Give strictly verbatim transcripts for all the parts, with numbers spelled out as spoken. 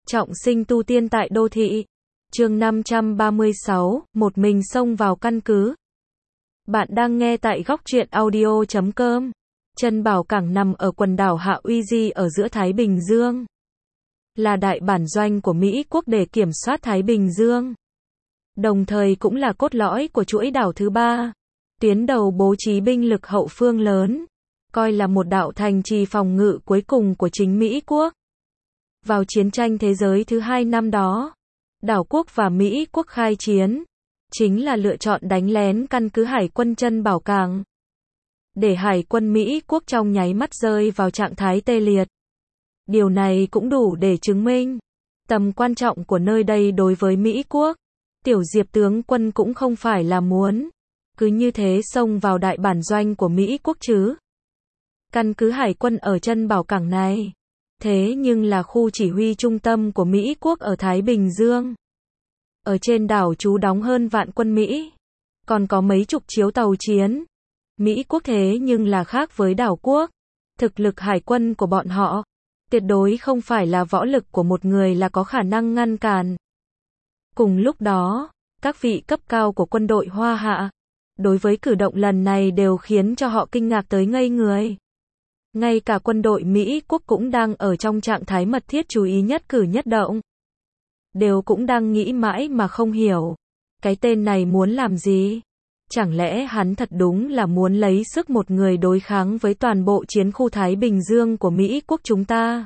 Trọng sinh tu tiên tại đô thị. Chương năm trăm ba mươi sáu, một mình xông vào căn cứ. Bạn đang nghe tại góc truyện audio chấm com. Chân Bảo Cảng nằm ở quần đảo Hạ Uy Di ở giữa Thái Bình Dương. Là đại bản doanh của Mỹ quốc để kiểm soát Thái Bình Dương. Đồng thời cũng là cốt lõi của chuỗi đảo thứ ba. Tuyến đầu bố trí binh lực hậu phương lớn. Coi là một đạo thành trì phòng ngự cuối cùng của chính Mỹ quốc. Vào chiến tranh thế giới thứ hai năm đó, đảo quốc và Mỹ quốc khai chiến, chính là lựa chọn đánh lén căn cứ hải quân Chân Bảo Cảng, để hải quân Mỹ quốc trong nháy mắt rơi vào trạng thái tê liệt. Điều này cũng đủ để chứng minh tầm quan trọng của nơi đây đối với Mỹ quốc. Tiểu Diệp tướng quân cũng không phải là muốn cứ như thế xông vào đại bản doanh của Mỹ quốc chứ. Căn cứ hải quân ở Chân Bảo Cảng này, thế nhưng là khu chỉ huy trung tâm của Mỹ quốc ở Thái Bình Dương. Ở trên đảo trú đóng hơn vạn quân Mỹ, còn có mấy chục chiếu tàu chiến. Mỹ quốc thế nhưng là khác với đảo quốc. Thực lực hải quân của bọn họ, tuyệt đối không phải là võ lực của một người là có khả năng ngăn cản. Cùng lúc đó, các vị cấp cao của quân đội Hoa Hạ, đối với cử động lần này đều khiến cho họ kinh ngạc tới ngây người. Ngay cả quân đội Mỹ quốc cũng đang ở trong trạng thái mật thiết chú ý nhất cử nhất động. Đều cũng đang nghĩ mãi mà không hiểu. Cái tên này muốn làm gì? Chẳng lẽ hắn thật đúng là muốn lấy sức một người đối kháng với toàn bộ chiến khu Thái Bình Dương của Mỹ quốc chúng ta?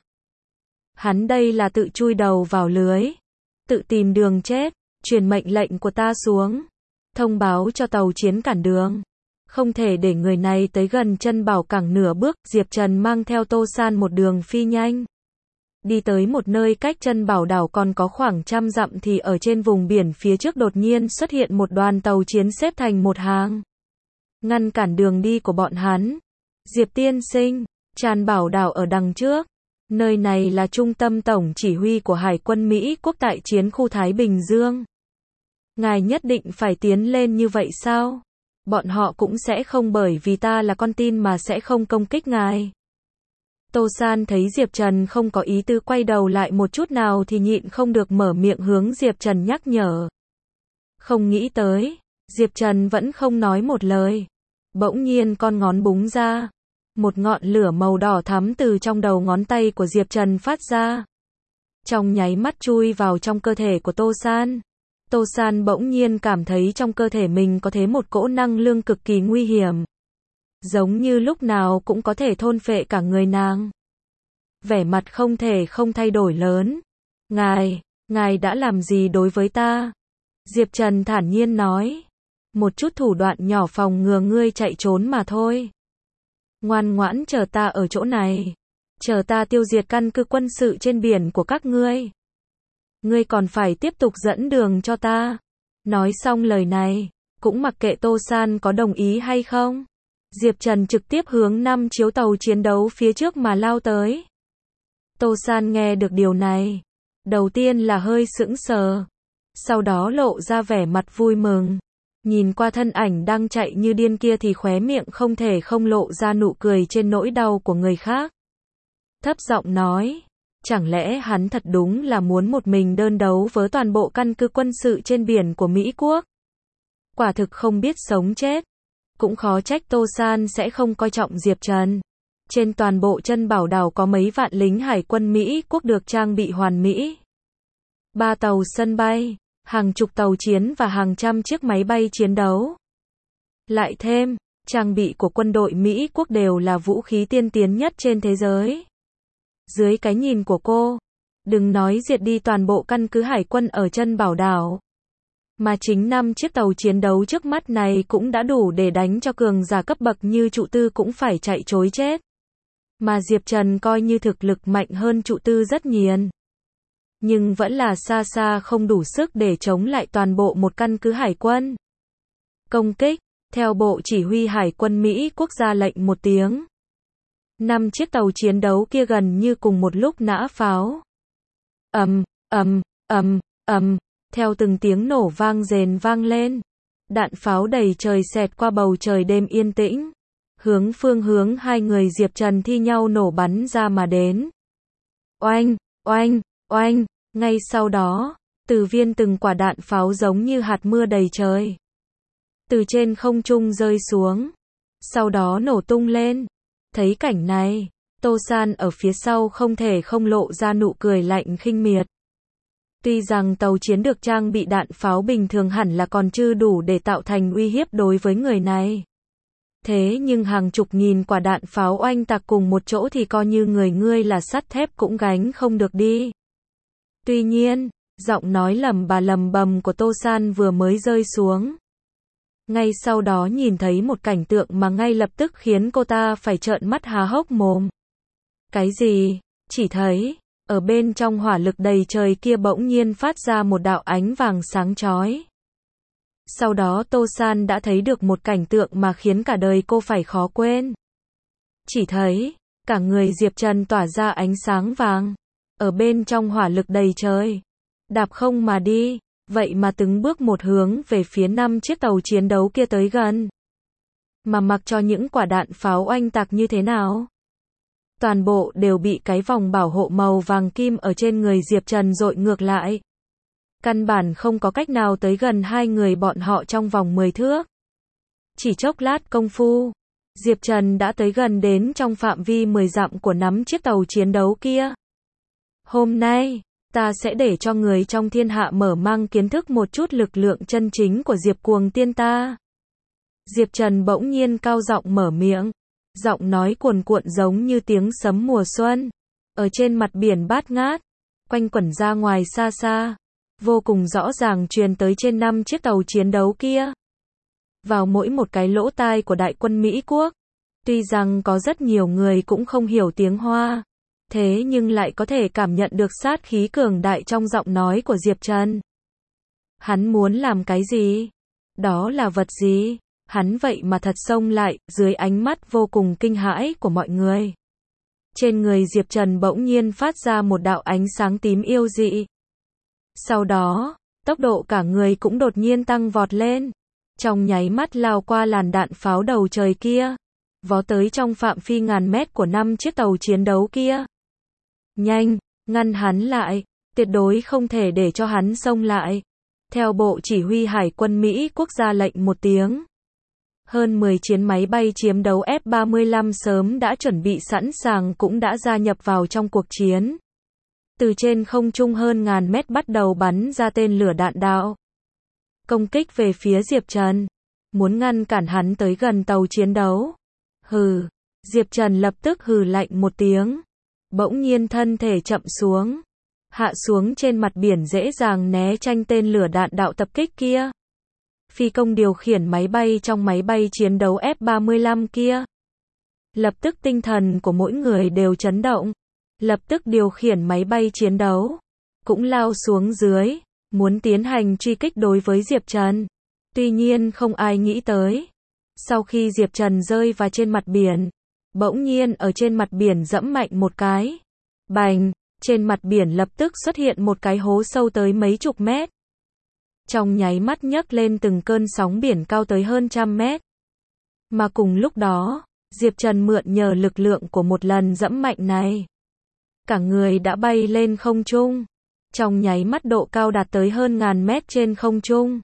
Hắn đây là tự chui đầu vào lưới. Tự tìm đường chết. Truyền mệnh lệnh của ta xuống. Thông báo cho tàu chiến cản đường. Không thể để người này tới gần Chân Bảo Cảng nửa bước. Diệp Trần mang theo Tô San một đường phi nhanh. Đi tới một nơi cách Chân Bảo đảo còn có khoảng trăm dặm thì ở trên vùng biển phía trước đột nhiên xuất hiện một đoàn tàu chiến xếp thành một hàng. Ngăn cản đường đi của bọn hắn. Diệp tiên sinh, Chân Bảo đảo ở đằng trước. Nơi này là trung tâm tổng chỉ huy của Hải quân Mỹ quốc tại chiến khu Thái Bình Dương. Ngài nhất định phải tiến lên như vậy sao? Bọn họ cũng sẽ không bởi vì ta là con tin mà sẽ không công kích ngài. Tô San thấy Diệp Trần không có ý tư quay đầu lại một chút nào thì nhịn không được mở miệng hướng Diệp Trần nhắc nhở. Không nghĩ tới, Diệp Trần vẫn không nói một lời. Bỗng nhiên con ngón búng ra. Một ngọn lửa màu đỏ thắm từ trong đầu ngón tay của Diệp Trần phát ra. Trong nháy mắt chui vào trong cơ thể của Tô San. Tô San bỗng nhiên cảm thấy trong cơ thể mình có thế một cỗ năng lượng cực kỳ nguy hiểm. Giống như lúc nào cũng có thể thôn phệ cả người nàng. Vẻ mặt không thể không thay đổi lớn. Ngài, ngài đã làm gì đối với ta? Diệp Trần thản nhiên nói. Một chút thủ đoạn nhỏ phòng ngừa ngươi chạy trốn mà thôi. Ngoan ngoãn chờ ta ở chỗ này. Chờ ta tiêu diệt căn cứ quân sự trên biển của các ngươi. Ngươi còn phải tiếp tục dẫn đường cho ta. Nói xong lời này, cũng mặc kệ Tô San có đồng ý hay không. Diệp Trần trực tiếp hướng năm chiếu tàu chiến đấu phía trước mà lao tới. Tô San nghe được điều này. Đầu tiên là hơi sững sờ. Sau đó lộ ra vẻ mặt vui mừng. Nhìn qua thân ảnh đang chạy như điên kia thì khóe miệng không thể không lộ ra nụ cười trên nỗi đau của người khác. Thấp giọng nói. Chẳng lẽ hắn thật đúng là muốn một mình đơn đấu với toàn bộ căn cứ quân sự trên biển của Mỹ quốc? Quả thực không biết sống chết. Cũng khó trách Tô San sẽ không coi trọng Diệp Trần. Trên toàn bộ Chân Bảo đảo có mấy vạn lính hải quân Mỹ quốc được trang bị hoàn mỹ. Ba tàu sân bay, hàng chục tàu chiến và hàng trăm chiếc máy bay chiến đấu. Lại thêm, trang bị của quân đội Mỹ quốc đều là vũ khí tiên tiến nhất trên thế giới. Dưới cái nhìn của cô, đừng nói diệt đi toàn bộ căn cứ hải quân ở Chân Bảo đảo. Mà chính năm chiếc tàu chiến đấu trước mắt này cũng đã đủ để đánh cho cường giả cấp bậc như Trụ Tư cũng phải chạy trối chết. Mà Diệp Trần coi như thực lực mạnh hơn Trụ Tư rất nhiều. Nhưng vẫn là xa xa không đủ sức để chống lại toàn bộ một căn cứ hải quân. Công kích, theo bộ chỉ huy hải quân Mỹ quốc ra lệnh một tiếng. Năm chiếc tàu chiến đấu kia gần như cùng một lúc nã pháo. Ầm, ầm, ầm, ầm. Theo từng tiếng nổ vang rền vang lên, đạn pháo đầy trời xẹt qua bầu trời đêm yên tĩnh, hướng phương hướng hai người Diệp Trần thi nhau nổ bắn ra mà đến. Oanh, oanh, oanh, Ngay sau đó, từ viên từng quả đạn pháo giống như hạt mưa đầy trời. Từ trên không trung rơi xuống. Sau đó nổ tung lên. Thấy cảnh này, Tô San ở phía sau không thể không lộ ra nụ cười lạnh khinh miệt. Tuy rằng tàu chiến được trang bị đạn pháo bình thường hẳn là còn chưa đủ để tạo thành uy hiếp đối với người này. Thế nhưng hàng chục nghìn quả đạn pháo oanh tạc cùng một chỗ thì coi như người ngươi là sắt thép cũng gánh không được đi. Tuy nhiên, giọng nói lầm bà lầm bầm của Tô San vừa mới rơi xuống. Ngay sau đó nhìn thấy một cảnh tượng mà ngay lập tức khiến cô ta phải trợn mắt há hốc mồm. Cái gì? Chỉ thấy, ở bên trong hỏa lực đầy trời kia bỗng nhiên phát ra một đạo ánh vàng sáng chói. Sau đó Tô San đã thấy được một cảnh tượng mà khiến cả đời cô phải khó quên. Chỉ thấy, cả người Diệp Trần tỏa ra ánh sáng vàng. Ở bên trong hỏa lực đầy trời. Đạp không mà đi. Vậy mà từng bước một hướng về phía năm chiếc tàu chiến đấu kia tới gần. Mà mặc cho những quả đạn pháo oanh tạc như thế nào, toàn bộ đều bị cái vòng bảo hộ màu vàng kim ở trên người Diệp Trần dội ngược lại. Căn bản không có cách nào tới gần hai người bọn họ trong vòng mười thước. Chỉ chốc lát công phu, Diệp Trần đã tới gần đến trong phạm vi mười dặm của năm chiếc tàu chiến đấu kia. Hôm nay, ta sẽ để cho người trong thiên hạ mở mang kiến thức một chút lực lượng chân chính của Diệp Cuồng tiên ta. Diệp Trần bỗng nhiên cao giọng mở miệng. Giọng nói cuồn cuộn giống như tiếng sấm mùa xuân. Ở trên mặt biển bát ngát. Quanh quẩn ra ngoài xa xa. Vô cùng rõ ràng truyền tới trên năm chiếc tàu chiến đấu kia. Vào mỗi một cái lỗ tai của đại quân Mỹ Quốc. Tuy rằng có rất nhiều người cũng không hiểu tiếng Hoa. Thế nhưng lại có thể cảm nhận được sát khí cường đại trong giọng nói của Diệp Trần. Hắn muốn làm cái gì? Đó là vật gì? Hắn vậy mà thật xông lại, dưới ánh mắt vô cùng kinh hãi của mọi người. Trên người Diệp Trần bỗng nhiên phát ra một đạo ánh sáng tím yêu dị. Sau đó, tốc độ cả người cũng đột nhiên tăng vọt lên. Trong nháy mắt lao qua làn đạn pháo đầu trời kia. Vó tới trong phạm vi ngàn mét của năm chiếc tàu chiến đấu kia. Nhanh, ngăn hắn lại, tuyệt đối không thể để cho hắn xông lại. Theo Bộ Chỉ huy Hải quân Mỹ Quốc ra lệnh một tiếng. Hơn mười chiến máy bay chiến đấu F ba mươi lăm sớm đã chuẩn bị sẵn sàng cũng đã gia nhập vào trong cuộc chiến. Từ trên không trung hơn ngàn mét bắt đầu bắn ra tên lửa đạn đạo. Công kích về phía Diệp Trần. Muốn ngăn cản hắn tới gần tàu chiến đấu. Hừ, Diệp Trần lập tức hừ lạnh một tiếng. Bỗng nhiên thân thể chậm xuống. Hạ xuống trên mặt biển dễ dàng né tránh tên lửa đạn đạo tập kích kia. Phi công điều khiển máy bay trong máy bay chiến đấu F ba mươi lăm kia. Lập tức tinh thần của mỗi người đều chấn động. Lập tức điều khiển máy bay chiến đấu. Cũng lao xuống dưới. Muốn tiến hành truy kích đối với Diệp Trần. Tuy nhiên không ai nghĩ tới. Sau khi Diệp Trần rơi vào trên mặt biển. Bỗng nhiên ở trên mặt biển dẫm mạnh một cái. Bành, trên mặt biển lập tức xuất hiện một cái hố sâu tới mấy chục mét. Trong nháy mắt nhấc lên từng cơn sóng biển cao tới hơn trăm mét. Mà cùng lúc đó, Diệp Trần mượn nhờ lực lượng của một lần dẫm mạnh này. Cả người đã bay lên không trung. Trong nháy mắt độ cao đạt tới hơn ngàn mét trên không trung.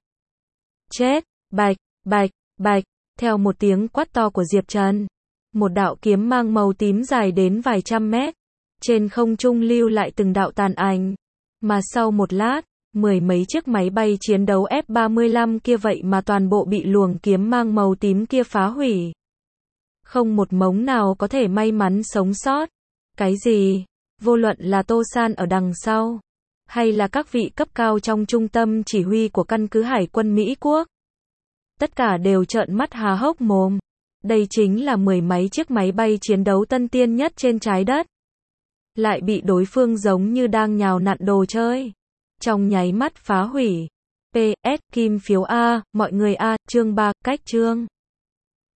Chết, bạch, bạch, bạch, theo một tiếng quát to của Diệp Trần. Một đạo kiếm mang màu tím dài đến vài trăm mét. Trên không trung lưu lại từng đạo tàn ảnh. Mà sau một lát, mười mấy chiếc máy bay chiến đấu F ba mươi lăm kia vậy mà toàn bộ bị luồng kiếm mang màu tím kia phá hủy. Không một mống nào có thể may mắn sống sót. Cái gì? Vô luận là Tô San ở đằng sau, hay là các vị cấp cao trong trung tâm chỉ huy của căn cứ Hải quân Mỹ Quốc. Tất cả đều trợn mắt há hốc mồm. Đây chính là mười mấy chiếc máy bay chiến đấu tân tiên nhất trên trái đất. Lại bị đối phương giống như đang nhào nặn đồ chơi. Trong nháy mắt phá hủy. pê ét Kim phiếu A, mọi người A, chương ba, cách chương.